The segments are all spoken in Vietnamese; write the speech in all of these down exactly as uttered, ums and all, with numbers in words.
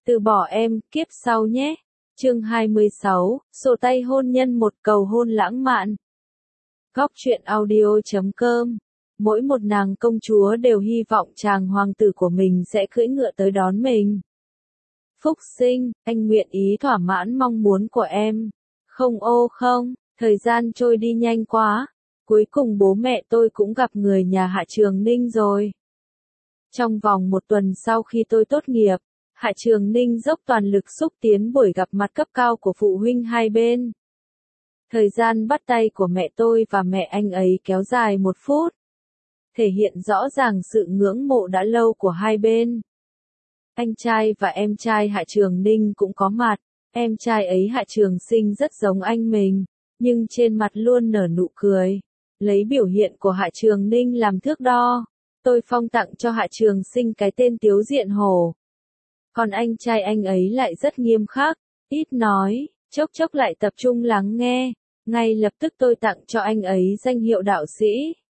Từ bỏ em, kiếp sau nhé. Chương hai mươi sáu, sổ tay hôn nhân một cầu hôn lãng mạn. Góc truyện audio chấm com. Mỗi một nàng công chúa đều hy vọng chàng hoàng tử của mình sẽ cưỡi ngựa tới đón mình. Phúc Sinh, anh nguyện ý thỏa mãn mong muốn của em. Không ô không, thời gian trôi đi nhanh quá. Cuối cùng bố mẹ tôi cũng gặp người nhà Hạ Trường Ninh rồi. Trong vòng một tuần sau khi tôi tốt nghiệp, Hạ Trường Ninh dốc toàn lực xúc tiến buổi gặp mặt cấp cao của phụ huynh hai bên. Thời gian bắt tay của mẹ tôi và mẹ anh ấy kéo dài một phút, thể hiện rõ ràng sự ngưỡng mộ đã lâu của hai bên. Anh trai và em trai Hạ Trường Ninh cũng có mặt, em trai ấy Hạ Trường Sinh rất giống anh mình, nhưng trên mặt luôn nở nụ cười. Lấy biểu hiện của Hạ Trường Ninh làm thước đo, tôi phong tặng cho Hạ Trường Sinh cái tên Tiếu Diện Hổ. Còn anh trai anh ấy lại rất nghiêm khắc, ít nói, chốc chốc lại tập trung lắng nghe, ngay lập tức tôi tặng cho anh ấy danh hiệu đạo sĩ.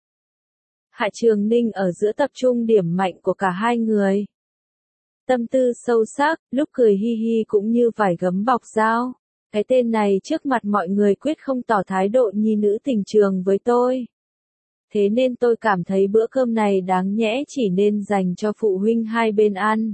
Hạ Trường Ninh ở giữa tập trung điểm mạnh của cả hai người. Tâm tư sâu sắc, lúc cười hi hi cũng như vải gấm bọc dao. Cái tên này trước mặt mọi người quyết không tỏ thái độ nhi nữ tình trường với tôi. Thế nên tôi cảm thấy bữa cơm này đáng nhẽ chỉ nên dành cho phụ huynh hai bên ăn.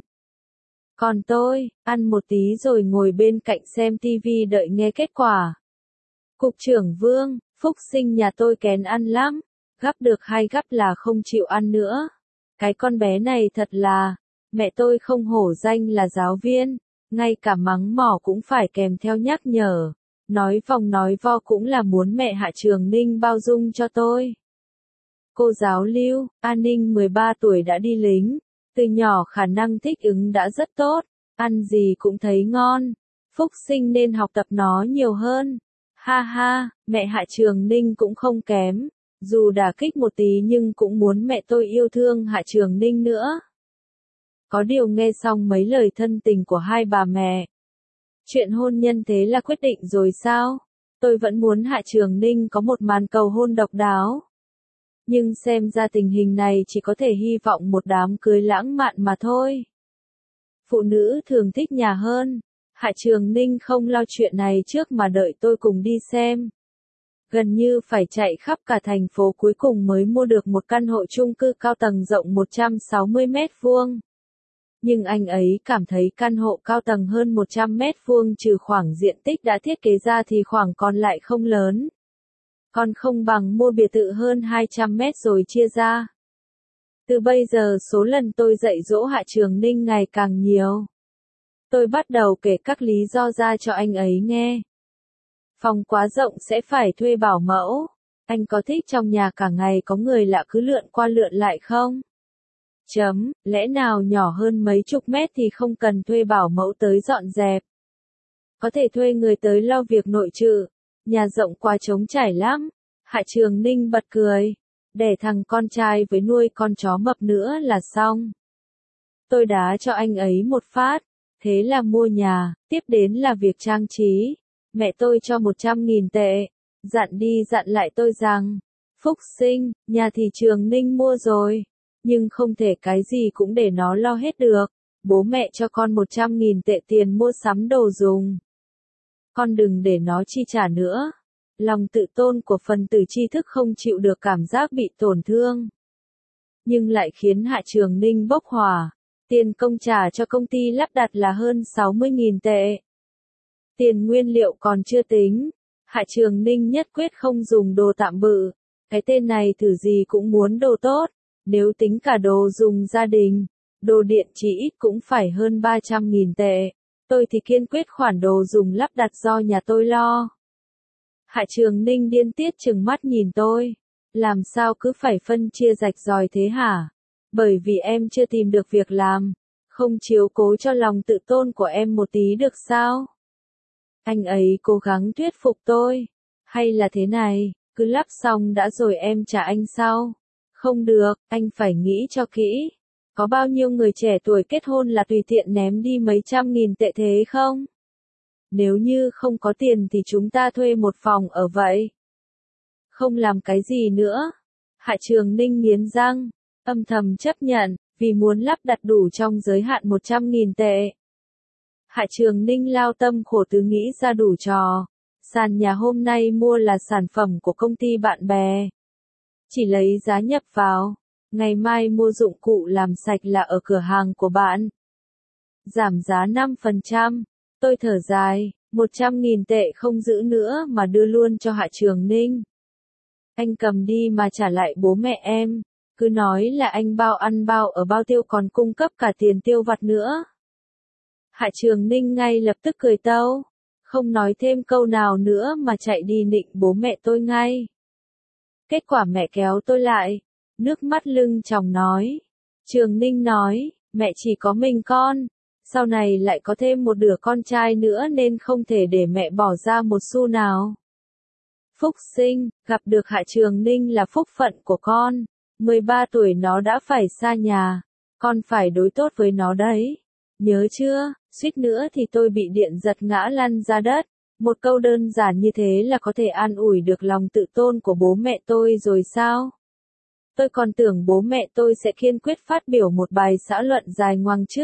Còn tôi, ăn một tí rồi ngồi bên cạnh xem tivi đợi nghe kết quả. Cục trưởng Vương, Phúc Sinh nhà tôi kén ăn lắm, gắp được hai gắp là không chịu ăn nữa. Cái con bé này thật là, mẹ tôi không hổ danh là giáo viên, ngay cả mắng mỏ cũng phải kèm theo nhắc nhở. Nói vòng nói vo cũng là muốn mẹ Hạ Trường Ninh bao dung cho tôi. Cô giáo Lưu, An Ninh mười ba tuổi đã đi lính. Từ nhỏ khả năng thích ứng đã rất tốt, ăn gì cũng thấy ngon. Phúc Sinh nên học tập nó nhiều hơn. Ha ha, mẹ Hạ Trường Ninh cũng không kém. Dù đả kích một tí nhưng cũng muốn mẹ tôi yêu thương Hạ Trường Ninh nữa. Có điều nghe xong mấy lời thân tình của hai bà mẹ. Chuyện hôn nhân thế là quyết định rồi sao? Tôi vẫn muốn Hạ Trường Ninh có một màn cầu hôn độc đáo. Nhưng xem ra tình hình này chỉ có thể hy vọng một đám cưới lãng mạn mà thôi. Phụ nữ thường thích nhà hơn. Hạ Trường Ninh không lo chuyện này trước mà đợi tôi cùng đi xem. Gần như phải chạy khắp cả thành phố cuối cùng mới mua được một căn hộ chung cư cao tầng rộng một trăm sáu mươi mét vuông. Nhưng anh ấy cảm thấy căn hộ cao tầng hơn một trăm mét vuông trừ khoảng diện tích đã thiết kế ra thì khoảng còn lại không lớn. Còn không bằng mua biệt thự hơn hai trăm mét rồi chia ra. Từ bây giờ số lần tôi dạy dỗ Hạ Trường Ninh ngày càng nhiều. Tôi bắt đầu kể các lý do ra cho anh ấy nghe. Phòng quá rộng sẽ phải thuê bảo mẫu. Anh có thích trong nhà cả ngày có người lạ cứ lượn qua lượn lại không? Chấm, lẽ nào nhỏ hơn mấy chục mét thì không cần thuê bảo mẫu tới dọn dẹp. Có thể thuê người tới lo việc nội trự. Nhà rộng quá trống trải lắm. Hạ Trường Ninh bật cười. Đẻ thằng con trai với nuôi con chó mập nữa là xong. Tôi đá cho anh ấy một phát. Thế là mua nhà, tiếp đến là việc trang trí. Mẹ tôi cho một trăm nghìn tệ. Dặn đi dặn lại tôi rằng, Phúc Sinh, nhà thì Trường Ninh mua rồi. Nhưng không thể cái gì cũng để nó lo hết được. Bố mẹ cho con một trăm nghìn tệ tiền mua sắm đồ dùng. Con đừng để nó chi trả nữa. Lòng tự tôn của phần tử tri thức không chịu được cảm giác bị tổn thương. Nhưng lại khiến Hạ Trường Ninh bốc hỏa. Tiền công trả cho công ty lắp đặt là hơn sáu mươi nghìn tệ. Tiền nguyên liệu còn chưa tính. Hạ Trường Ninh nhất quyết không dùng đồ tạm bự. Cái tên này thử gì cũng muốn đồ tốt. Nếu tính cả đồ dùng gia đình, đồ điện chỉ ít cũng phải hơn ba trăm nghìn tệ. Tôi thì kiên quyết khoản đồ dùng lắp đặt do nhà tôi lo. Hạ Trường Ninh điên tiết trừng mắt nhìn tôi. Làm sao cứ phải phân chia rạch ròi thế hả? Bởi vì em chưa tìm được việc làm. Không chiếu cố cho lòng tự tôn của em một tí được sao? Anh ấy cố gắng thuyết phục tôi. Hay là thế này, cứ lắp xong đã rồi em trả anh sau. Không được, anh phải nghĩ cho kỹ. Có bao nhiêu người trẻ tuổi kết hôn là tùy tiện ném đi mấy trăm nghìn tệ thế không? Nếu như không có tiền thì chúng ta thuê một phòng ở vậy. Không làm cái gì nữa. Hạ Trường Ninh nghiến răng, âm thầm chấp nhận, vì muốn lắp đặt đủ trong giới hạn một trăm nghìn tệ. Hạ Trường Ninh lao tâm khổ tứ nghĩ ra đủ trò. Sàn nhà hôm nay mua là sản phẩm của công ty bạn bè. Chỉ lấy giá nhập vào. Ngày mai mua dụng cụ làm sạch là ở cửa hàng của bạn. Giảm giá năm phần trăm. Tôi thở dài, một trăm nghìn tệ không giữ nữa mà đưa luôn cho Hạ Trường Ninh. Anh cầm đi mà trả lại bố mẹ em. Cứ nói là anh bao ăn bao ở bao tiêu còn cung cấp cả tiền tiêu vặt nữa. Hạ Trường Ninh ngay lập tức cười tâu. Không nói thêm câu nào nữa mà chạy đi nịnh bố mẹ tôi ngay. Kết quả mẹ kéo tôi lại. Nước mắt lưng tròng nói. Trường Ninh nói, mẹ chỉ có mình con. Sau này lại có thêm một đứa con trai nữa nên không thể để mẹ bỏ ra một xu nào. Phúc sinh, gặp được Hạ Trường Ninh là phúc phận của con. mười ba tuổi nó đã phải xa nhà. Con phải đối tốt với nó đấy. Nhớ chưa, suýt nữa thì tôi bị điện giật ngã lăn ra đất. Một câu đơn giản như thế là có thể an ủi được lòng tự tôn của bố mẹ tôi rồi sao? Tôi còn tưởng bố mẹ tôi sẽ kiên quyết phát biểu một bài xã luận dài ngoằng chứ.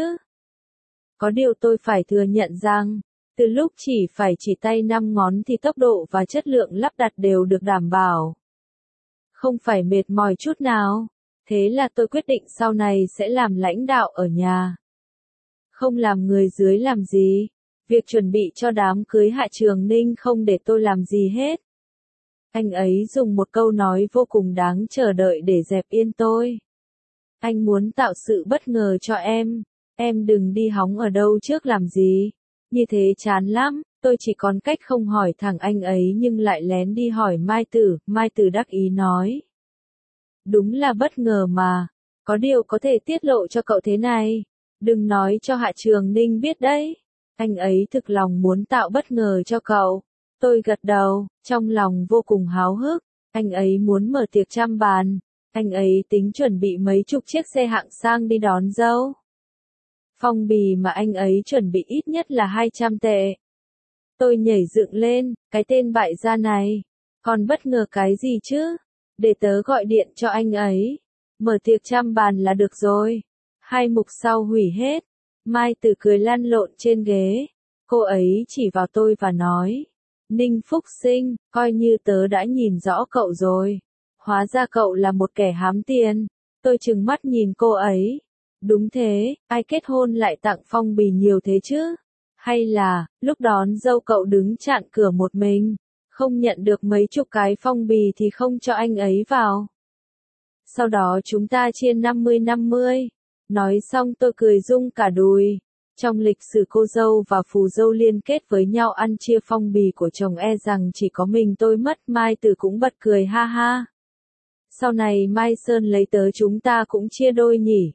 Có điều tôi phải thừa nhận rằng, từ lúc chỉ phải chỉ tay năm ngón thì tốc độ và chất lượng lắp đặt đều được đảm bảo. Không phải mệt mỏi chút nào. Thế là tôi quyết định sau này sẽ làm lãnh đạo ở nhà. Không làm người dưới làm gì. Việc chuẩn bị cho đám cưới Hạ Trường Ninh không để tôi làm gì hết. Anh ấy dùng một câu nói vô cùng đáng chờ đợi để dẹp yên tôi. Anh muốn tạo sự bất ngờ cho em. Em đừng đi hóng ở đâu trước làm gì. Như thế chán lắm. Tôi chỉ còn cách không hỏi thẳng anh ấy nhưng lại lén đi hỏi Mai Tử. Mai Tử đắc ý nói. Đúng là bất ngờ mà. Có điều có thể tiết lộ cho cậu thế này. Đừng nói cho Hạ Trường Ninh biết đấy. Anh ấy thực lòng muốn tạo bất ngờ cho cậu. Tôi gật đầu, trong lòng vô cùng háo hức. Anh ấy muốn mở tiệc trăm bàn. Anh ấy tính chuẩn bị mấy chục chiếc xe hạng sang đi đón dâu. Phong bì mà anh ấy chuẩn bị ít nhất là hai trăm tệ. Tôi nhảy dựng lên, cái tên bại gia này. Còn bất ngờ cái gì chứ? Để tớ gọi điện cho anh ấy. Mở tiệc trăm bàn là được rồi. Hai mục sau hủy hết. Mai Tử cười lăn lộn trên ghế. Cô ấy chỉ vào tôi và nói. Ninh Phúc Sinh, coi như tớ đã nhìn rõ cậu rồi. Hóa ra cậu là một kẻ hám tiền. Tôi trừng mắt nhìn cô ấy. Đúng thế, ai kết hôn lại tặng phong bì nhiều thế chứ? Hay là, lúc đón dâu cậu đứng chặn cửa một mình, không nhận được mấy chục cái phong bì thì không cho anh ấy vào. Sau đó chúng ta chia năm mươi năm mươi. Nói xong tôi cười rung cả đùi. Trong lịch sử cô dâu và phù dâu liên kết với nhau ăn chia phong bì của chồng e rằng chỉ có mình tôi mất. Mai Tử cũng bật cười ha ha. Sau này Mai Sơn lấy tớ chúng ta cũng chia đôi nhỉ.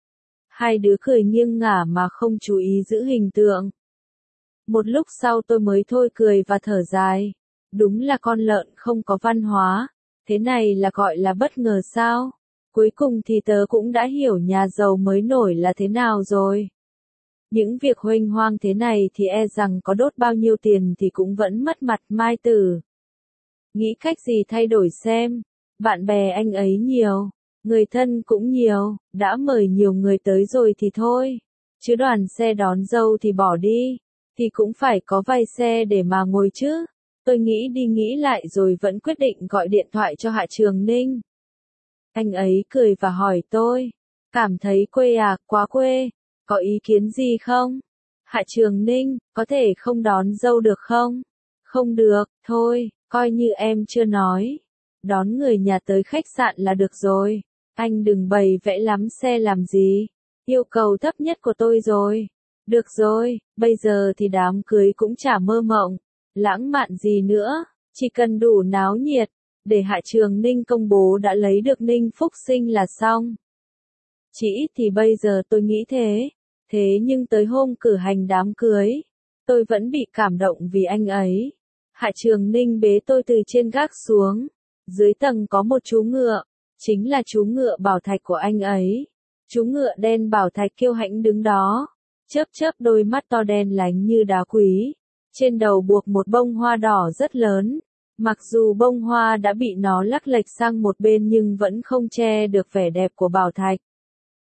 Hai đứa cười nghiêng ngả mà không chú ý giữ hình tượng. Một lúc sau tôi mới thôi cười và thở dài. Đúng là con lợn không có văn hóa. Thế này là gọi là bất ngờ sao? Cuối cùng thì tớ cũng đã hiểu nhà giàu mới nổi là thế nào rồi. Những việc huênh hoang thế này thì e rằng có đốt bao nhiêu tiền thì cũng vẫn mất mặt. Mai Tử. Nghĩ cách gì thay đổi xem. Bạn bè anh ấy nhiều. Người thân cũng nhiều. Đã mời nhiều người tới rồi thì thôi. Chứ đoàn xe đón dâu thì bỏ đi. Thì cũng phải có vài xe để mà ngồi chứ. Tôi nghĩ đi nghĩ lại rồi vẫn quyết định gọi điện thoại cho Hạ Trường Ninh. Anh ấy cười và hỏi tôi. Cảm thấy quê à, quá quê. Có ý kiến gì không? Hạ Trường Ninh, có thể không đón dâu được không? Không được, thôi, coi như em chưa nói. Đón người nhà tới khách sạn là được rồi. Anh đừng bày vẽ lắm xe làm gì. Yêu cầu thấp nhất của tôi rồi. Được rồi, bây giờ thì đám cưới cũng chả mơ mộng. Lãng mạn gì nữa, chỉ cần đủ náo nhiệt. Để Hạ Trường Ninh công bố đã lấy được Ninh Phúc Sinh là xong. Chỉ ít thì bây giờ tôi nghĩ thế. Thế nhưng tới hôm cử hành đám cưới, tôi vẫn bị cảm động vì anh ấy. Hạ Trường Ninh bế tôi từ trên gác xuống. Dưới tầng có một chú ngựa. Chính là chú ngựa Bảo Thạch của anh ấy. Chú ngựa đen Bảo Thạch kiêu hãnh đứng đó. Chớp chớp đôi mắt to đen lánh như đá quý. Trên đầu buộc một bông hoa đỏ rất lớn. Mặc dù bông hoa đã bị nó lắc lệch sang một bên nhưng vẫn không che được vẻ đẹp của Bảo Thạch.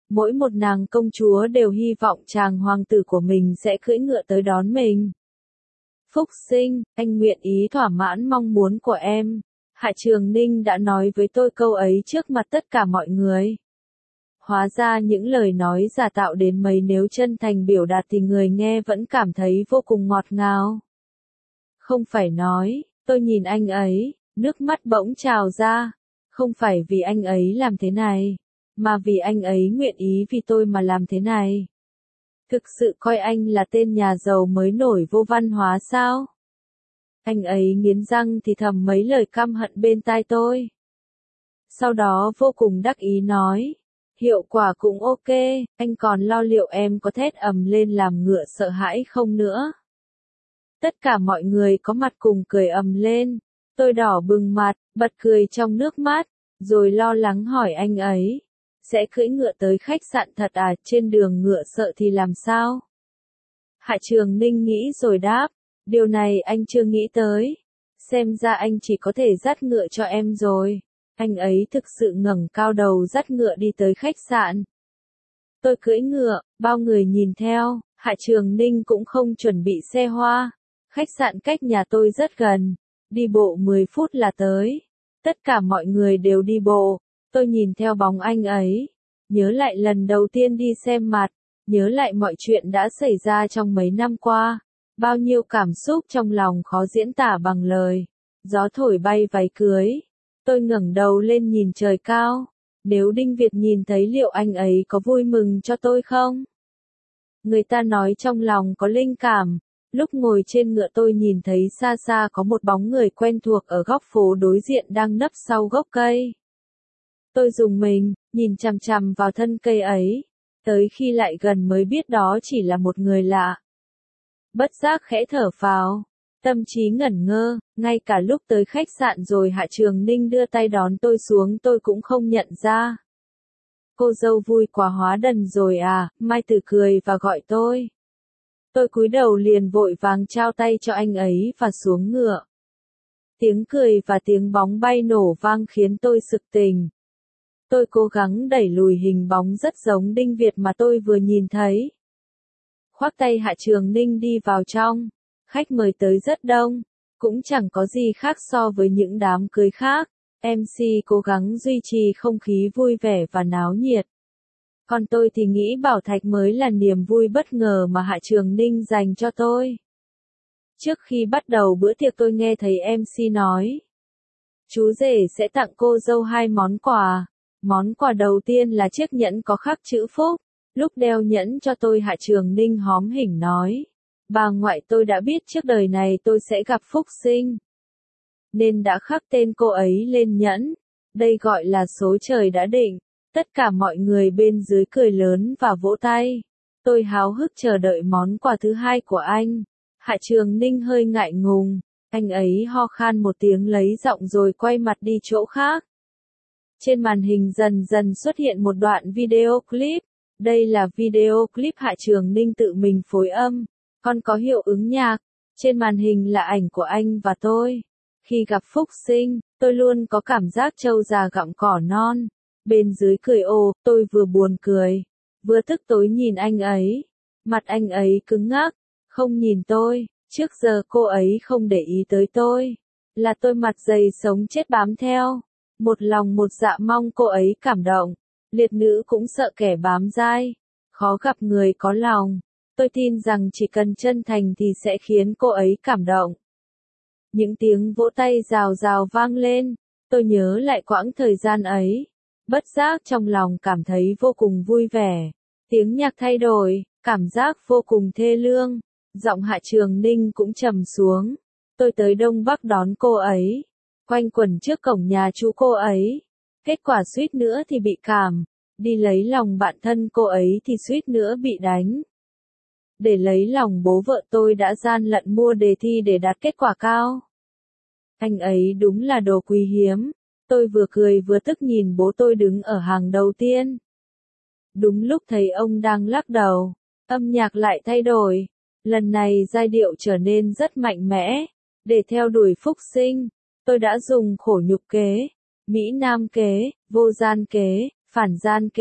Mỗi một nàng công chúa đều hy vọng chàng hoàng tử của mình sẽ cưỡi ngựa tới đón mình. Phúc Sinh, anh nguyện ý thỏa mãn mong muốn của em. Hạ Trường Ninh đã nói với tôi câu ấy trước mặt tất cả mọi người. Hóa ra những lời nói giả tạo đến mấy nếu chân thành biểu đạt thì người nghe vẫn cảm thấy vô cùng ngọt ngào. Không phải nói, tôi nhìn anh ấy, nước mắt bỗng trào ra. Không phải vì anh ấy làm thế này, mà vì anh ấy nguyện ý vì tôi mà làm thế này. Thực sự coi anh là tên nhà giàu mới nổi vô văn hóa sao? Anh ấy nghiến răng thì thầm mấy lời căm hận bên tai tôi. Sau đó vô cùng đắc ý nói, hiệu quả cũng ok, anh còn lo liệu em có thét ầm lên làm ngựa sợ hãi không nữa. Tất cả mọi người có mặt cùng cười ầm lên, tôi đỏ bừng mặt, bật cười trong nước mắt, rồi lo lắng hỏi anh ấy, sẽ cưỡi ngựa tới khách sạn thật à, trên đường ngựa sợ thì làm sao? Hạ Trường Ninh nghĩ rồi đáp, điều này anh chưa nghĩ tới, xem ra anh chỉ có thể dắt ngựa cho em rồi. Anh ấy thực sự ngẩng cao đầu dắt ngựa đi tới khách sạn. Tôi cưỡi ngựa, bao người nhìn theo, Hạ Trường Ninh cũng không chuẩn bị xe hoa. Khách sạn cách nhà tôi rất gần, đi bộ mười phút là tới. Tất cả mọi người đều đi bộ, tôi nhìn theo bóng anh ấy, nhớ lại lần đầu tiên đi xem mặt, nhớ lại mọi chuyện đã xảy ra trong mấy năm qua, bao nhiêu cảm xúc trong lòng khó diễn tả bằng lời. Gió thổi bay váy cưới, tôi ngẩng đầu lên nhìn trời cao, nếu Đinh Việt nhìn thấy liệu anh ấy có vui mừng cho tôi không? Người ta nói trong lòng có linh cảm. Lúc ngồi trên ngựa tôi nhìn thấy xa xa có một bóng người quen thuộc ở góc phố đối diện đang nấp sau gốc cây. Tôi rùng mình, nhìn chằm chằm vào thân cây ấy, tới khi lại gần mới biết đó chỉ là một người lạ. Bất giác khẽ thở phào, tâm trí ngẩn ngơ, ngay cả lúc tới khách sạn rồi Hạ Trường Ninh đưa tay đón tôi xuống tôi cũng không nhận ra. Cô dâu vui quá hóa đần rồi à, Mai Tử cười và gọi tôi. Tôi cúi đầu liền vội vàng trao tay cho anh ấy và xuống ngựa. Tiếng cười và tiếng bóng bay nổ vang khiến tôi sực tỉnh. Tôi cố gắng đẩy lùi hình bóng rất giống Đinh Việt mà tôi vừa nhìn thấy. Khoác tay Hạ Trường Ninh đi vào trong. Khách mời tới rất đông, cũng chẳng có gì khác so với những đám cưới khác. em xê cố gắng duy trì không khí vui vẻ và náo nhiệt. Còn tôi thì nghĩ Bảo Thạch mới là niềm vui bất ngờ mà Hạ Trường Ninh dành cho tôi. Trước khi bắt đầu bữa tiệc tôi nghe thấy em xê nói, chú rể sẽ tặng cô dâu hai món quà. Món quà đầu tiên là chiếc nhẫn có khắc chữ phúc. Lúc đeo nhẫn cho tôi Hạ Trường Ninh hóm hỉnh nói, bà ngoại tôi đã biết trước đời này tôi sẽ gặp Phúc Sinh, nên đã khắc tên cô ấy lên nhẫn. Đây gọi là số trời đã định. Tất cả mọi người bên dưới cười lớn và vỗ tay. Tôi háo hức chờ đợi món quà thứ hai của anh. Hạ Trường Ninh hơi ngại ngùng. Anh ấy ho khan một tiếng lấy giọng rồi quay mặt đi chỗ khác. Trên màn hình dần dần xuất hiện một đoạn video clip. Đây là video clip Hạ Trường Ninh tự mình phối âm. Còn có hiệu ứng nhạc. Trên màn hình là ảnh của anh và tôi. Khi gặp Phúc Sinh, tôi luôn có cảm giác trâu già gặm cỏ non. Bên dưới cười ồ, tôi vừa buồn cười, vừa tức tối nhìn anh ấy. Mặt anh ấy cứng ngắc, không nhìn tôi, trước giờ cô ấy không để ý tới tôi. Là tôi mặt dày sống chết bám theo. Một lòng một dạ mong cô ấy cảm động. Liệt nữ cũng sợ kẻ bám dai. Khó gặp người có lòng. Tôi tin rằng chỉ cần chân thành thì sẽ khiến cô ấy cảm động. Những tiếng vỗ tay rào rào vang lên. Tôi nhớ lại quãng thời gian ấy. Bất giác trong lòng cảm thấy vô cùng vui vẻ. Tiếng nhạc thay đổi, cảm giác vô cùng thê lương. Giọng Hạ Trường Ninh cũng trầm xuống. Tôi tới Đông Bắc đón cô ấy. Quanh quẩn trước cổng nhà chú cô ấy. Kết quả suýt nữa thì bị cảm. Đi lấy lòng bạn thân cô ấy thì suýt nữa bị đánh. Để lấy lòng bố vợ tôi đã gian lận mua đề thi để đạt kết quả cao. Anh ấy đúng là đồ quý hiếm. Tôi vừa cười vừa tức nhìn bố tôi đứng ở hàng đầu tiên. Đúng lúc thấy ông đang lắc đầu, âm nhạc lại thay đổi. Lần này giai điệu trở nên rất mạnh mẽ. Để theo đuổi Phúc Sinh, tôi đã dùng khổ nhục kế, Mỹ Nam kế, vô gian kế, phản gian kế,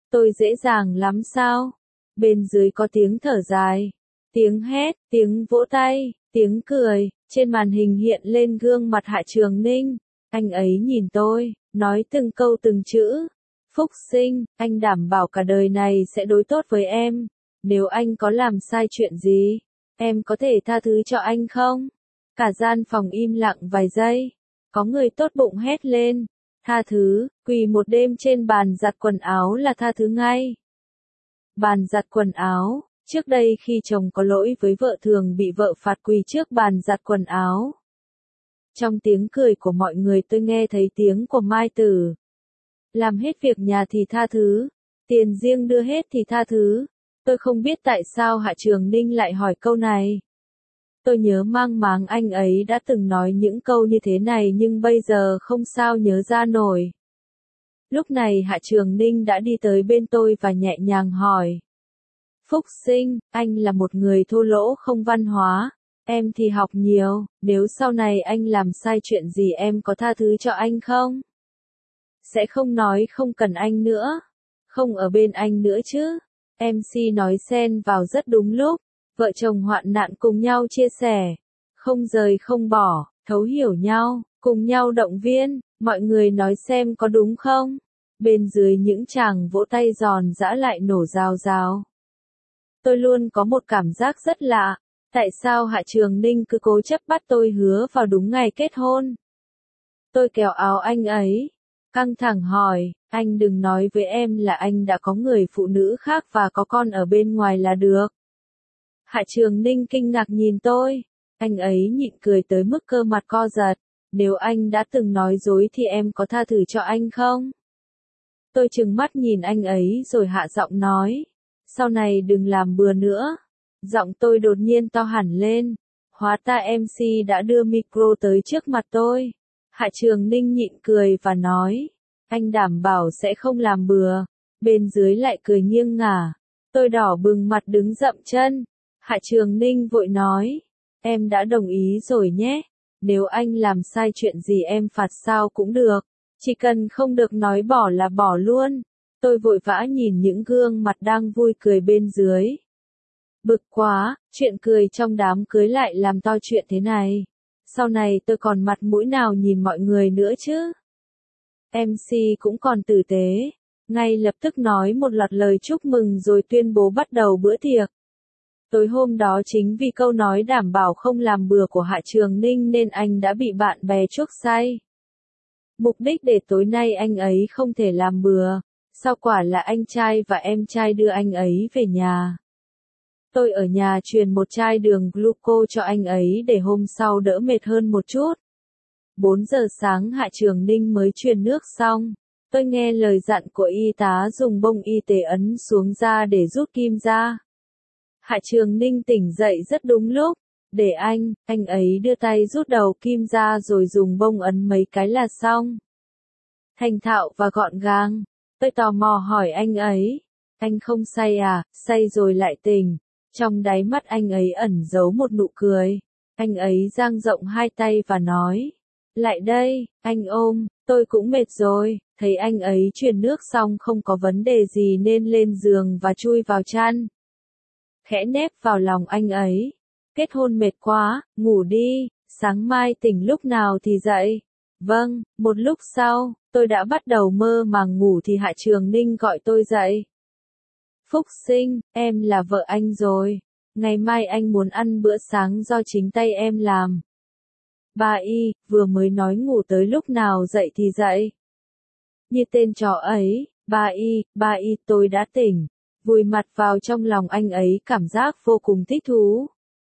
Tôi dễ dàng lắm sao? Bên dưới có tiếng thở dài, tiếng hét, tiếng vỗ tay, tiếng cười, trên màn hình hiện lên gương mặt Hạ Trường Ninh. Anh ấy nhìn tôi, nói từng câu từng chữ. Phúc Sinh, anh đảm bảo cả đời này sẽ đối tốt với em. Nếu anh có làm sai chuyện gì, em có thể tha thứ cho anh không? Cả gian phòng im lặng vài giây. Có người tốt bụng hét lên. Tha thứ, quỳ một đêm trên bàn giặt quần áo là tha thứ ngay. Bàn giặt quần áo, trước đây khi chồng có lỗi với vợ thường bị vợ phạt quỳ trước bàn giặt quần áo. Trong tiếng cười của mọi người tôi nghe thấy tiếng của Mai Tử. Làm hết việc nhà thì tha thứ, tiền riêng đưa hết thì tha thứ. Tôi không biết tại sao Hạ Trường Ninh lại hỏi câu này. Tôi nhớ mang máng anh ấy đã từng nói những câu như thế này nhưng bây giờ không sao nhớ ra nổi. Lúc này Hạ Trường Ninh đã đi tới bên tôi và nhẹ nhàng hỏi. Phúc Sinh, anh là một người thô lỗ không văn hóa, em thì học nhiều, nếu sau này anh làm sai chuyện gì em có tha thứ cho anh không? Sẽ không nói không cần anh nữa, không ở bên anh nữa chứ. em xê nói xen vào rất đúng lúc, vợ chồng hoạn nạn cùng nhau chia sẻ, không rời không bỏ, thấu hiểu nhau, cùng nhau động viên, mọi người nói xem có đúng không? Bên dưới những tràng vỗ tay giòn giã lại nổ rào rào. Tôi luôn có một cảm giác rất lạ, tại sao Hạ Trường Ninh cứ cố chấp bắt tôi hứa vào đúng ngày kết hôn? Tôi kéo áo anh ấy, căng thẳng hỏi, anh đừng nói với em là anh đã có người phụ nữ khác và có con ở bên ngoài là được. Hạ Trường Ninh kinh ngạc nhìn tôi, anh ấy nhịn cười tới mức cơ mặt co giật, nếu anh đã từng nói dối thì em có tha thứ cho anh không? Tôi trừng mắt nhìn anh ấy rồi hạ giọng nói, sau này đừng làm bừa nữa. Giọng tôi đột nhiên to hẳn lên, hóa ra em xê đã đưa micro tới trước mặt tôi. Hạ Trường Ninh nhịn cười và nói, anh đảm bảo sẽ không làm bừa. Bên dưới lại cười nghiêng ngả. Tôi đỏ bừng mặt đứng dậm chân. Hạ Trường Ninh vội nói, em đã đồng ý rồi nhé. Nếu anh làm sai chuyện gì em phạt sao cũng được. Chỉ cần không được nói bỏ là bỏ luôn. Tôi vội vã nhìn những gương mặt đang vui cười bên dưới. Bực quá, chuyện cười trong đám cưới lại làm to chuyện thế này. Sau này tôi còn mặt mũi nào nhìn mọi người nữa chứ? em xê cũng còn tử tế, ngay lập tức nói một loạt lời chúc mừng rồi tuyên bố bắt đầu bữa tiệc. Tối hôm đó chính vì câu nói đảm bảo không làm bừa của Hạ Trường Ninh nên anh đã bị bạn bè chuốc say. Mục đích để tối nay anh ấy không thể làm bừa, sau quả là anh trai và em trai đưa anh ấy về nhà. Tôi ở nhà truyền một chai đường gluco cho anh ấy để hôm sau đỡ mệt hơn một chút. bốn giờ sáng Hạ Trường Ninh mới truyền nước xong. Tôi nghe lời dặn của y tá dùng bông y tế ấn xuống da để rút kim ra. Hạ Trường Ninh tỉnh dậy rất đúng lúc. Để anh, anh ấy đưa tay rút đầu kim ra rồi dùng bông ấn mấy cái là xong. Thành thạo và gọn gàng. Tôi tò mò hỏi anh ấy. Anh không say à, say rồi lại tỉnh. Trong đáy mắt anh ấy ẩn giấu một nụ cười. Anh ấy dang rộng hai tay và nói. Lại đây, anh ôm, tôi cũng mệt rồi. Thấy anh ấy truyền nước xong không có vấn đề gì nên lên giường và chui vào chăn. Khẽ nép vào lòng anh ấy. Kết hôn mệt quá, ngủ đi, sáng mai tỉnh lúc nào thì dậy. Vâng, một lúc sau, tôi đã bắt đầu mơ màng ngủ thì Hạ Trường Ninh gọi tôi dậy. Phúc Sinh, em là vợ anh rồi. Ngày mai anh muốn ăn bữa sáng do chính tay em làm. Bà Y, vừa mới nói ngủ tới lúc nào dậy thì dậy. Như tên chó ấy, bà Y, bà Y tôi đã tỉnh. Vùi mặt vào trong lòng anh ấy cảm giác vô cùng thích thú.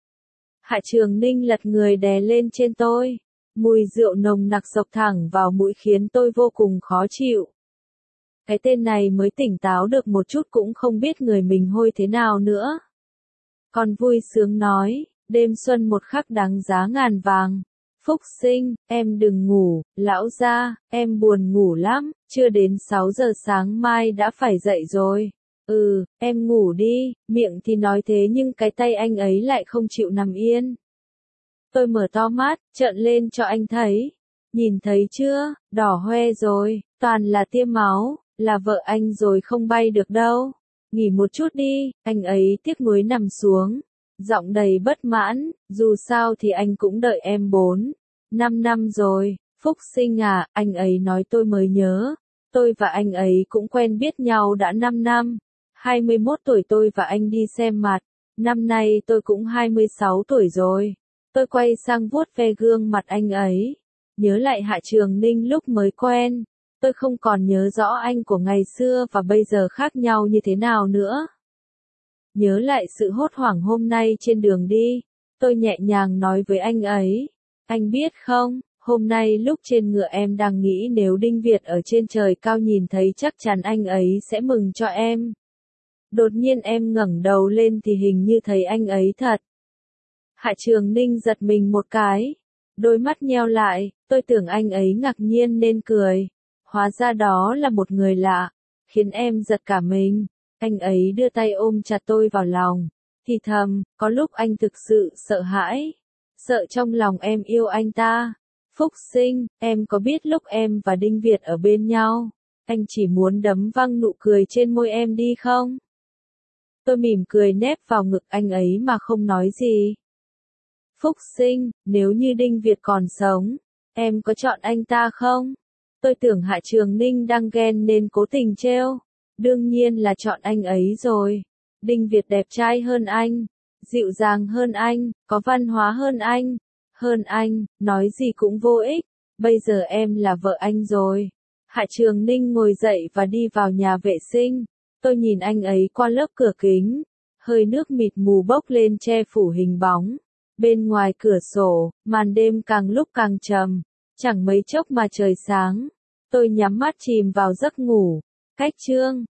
Hạ Trường Ninh lật người đè lên trên tôi. Mùi rượu nồng nặc xộc thẳng vào mũi khiến tôi vô cùng khó chịu. Cái tên này mới tỉnh táo được một chút cũng không biết người mình hôi thế nào nữa. Còn vui sướng nói, đêm xuân một khắc đáng giá ngàn vàng. Phúc Sinh, em đừng ngủ, lão gia, em buồn ngủ lắm, chưa đến sáu giờ sáng mai đã phải dậy rồi. Ừ, em ngủ đi, miệng thì nói thế nhưng cái tay anh ấy lại không chịu nằm yên. Tôi mở to mắt, trợn lên cho anh thấy. Nhìn thấy chưa, đỏ hoe rồi, toàn là tia máu, Là vợ anh rồi không bay được đâu. Nghỉ một chút đi, anh ấy tiếc nuối nằm xuống. Giọng đầy bất mãn, dù sao thì anh cũng đợi em bốn, năm năm rồi. Phúc Sinh à, anh ấy nói tôi mới nhớ. Tôi và anh ấy cũng quen biết nhau đã năm năm. hai mươi mốt tuổi tôi và anh đi xem mặt. Năm nay tôi cũng hai mươi sáu tuổi rồi. Tôi quay sang vuốt ve gương mặt anh ấy. Nhớ lại Hạ Trường Ninh lúc mới quen. Tôi không còn nhớ rõ anh của ngày xưa và bây giờ khác nhau như thế nào nữa. Nhớ lại sự hốt hoảng hôm nay trên đường đi. Tôi nhẹ nhàng nói với anh ấy. Anh biết không, hôm nay lúc trên ngựa em đang nghĩ nếu Đinh Việt ở trên trời cao nhìn thấy chắc chắn anh ấy sẽ mừng cho em. Đột nhiên em ngẩng đầu lên thì hình như thấy anh ấy thật. Hạ Trường Ninh giật mình một cái. Đôi mắt nheo lại, tôi tưởng anh ấy ngạc nhiên nên cười. Hóa ra đó là một người lạ, khiến em giật cả mình. Anh ấy đưa tay ôm chặt tôi vào lòng, thì thầm, có lúc anh thực sự sợ hãi. Sợ trong lòng em yêu anh ta. Phúc Sinh, em có biết lúc em và Đinh Việt ở bên nhau, anh chỉ muốn đấm văng nụ cười trên môi em đi không? Tôi mỉm cười nép vào ngực anh ấy mà không nói gì. Phúc Sinh, nếu như Đinh Việt còn sống, em có chọn anh ta không? Tôi tưởng Hạ Trường Ninh đang ghen nên cố tình trêu. Đương nhiên là chọn anh ấy rồi. Đinh Việt đẹp trai hơn anh, dịu dàng hơn anh, có văn hóa hơn anh, hơn anh, nói gì cũng vô ích. Bây giờ em là vợ anh rồi. Hạ Trường Ninh ngồi dậy và đi vào nhà vệ sinh. Tôi nhìn anh ấy qua lớp cửa kính. Hơi nước mịt mù bốc lên che phủ hình bóng. Bên ngoài cửa sổ, màn đêm càng lúc càng trầm. Chẳng mấy chốc mà trời sáng. Tôi nhắm mắt chìm vào giấc ngủ. Cách chương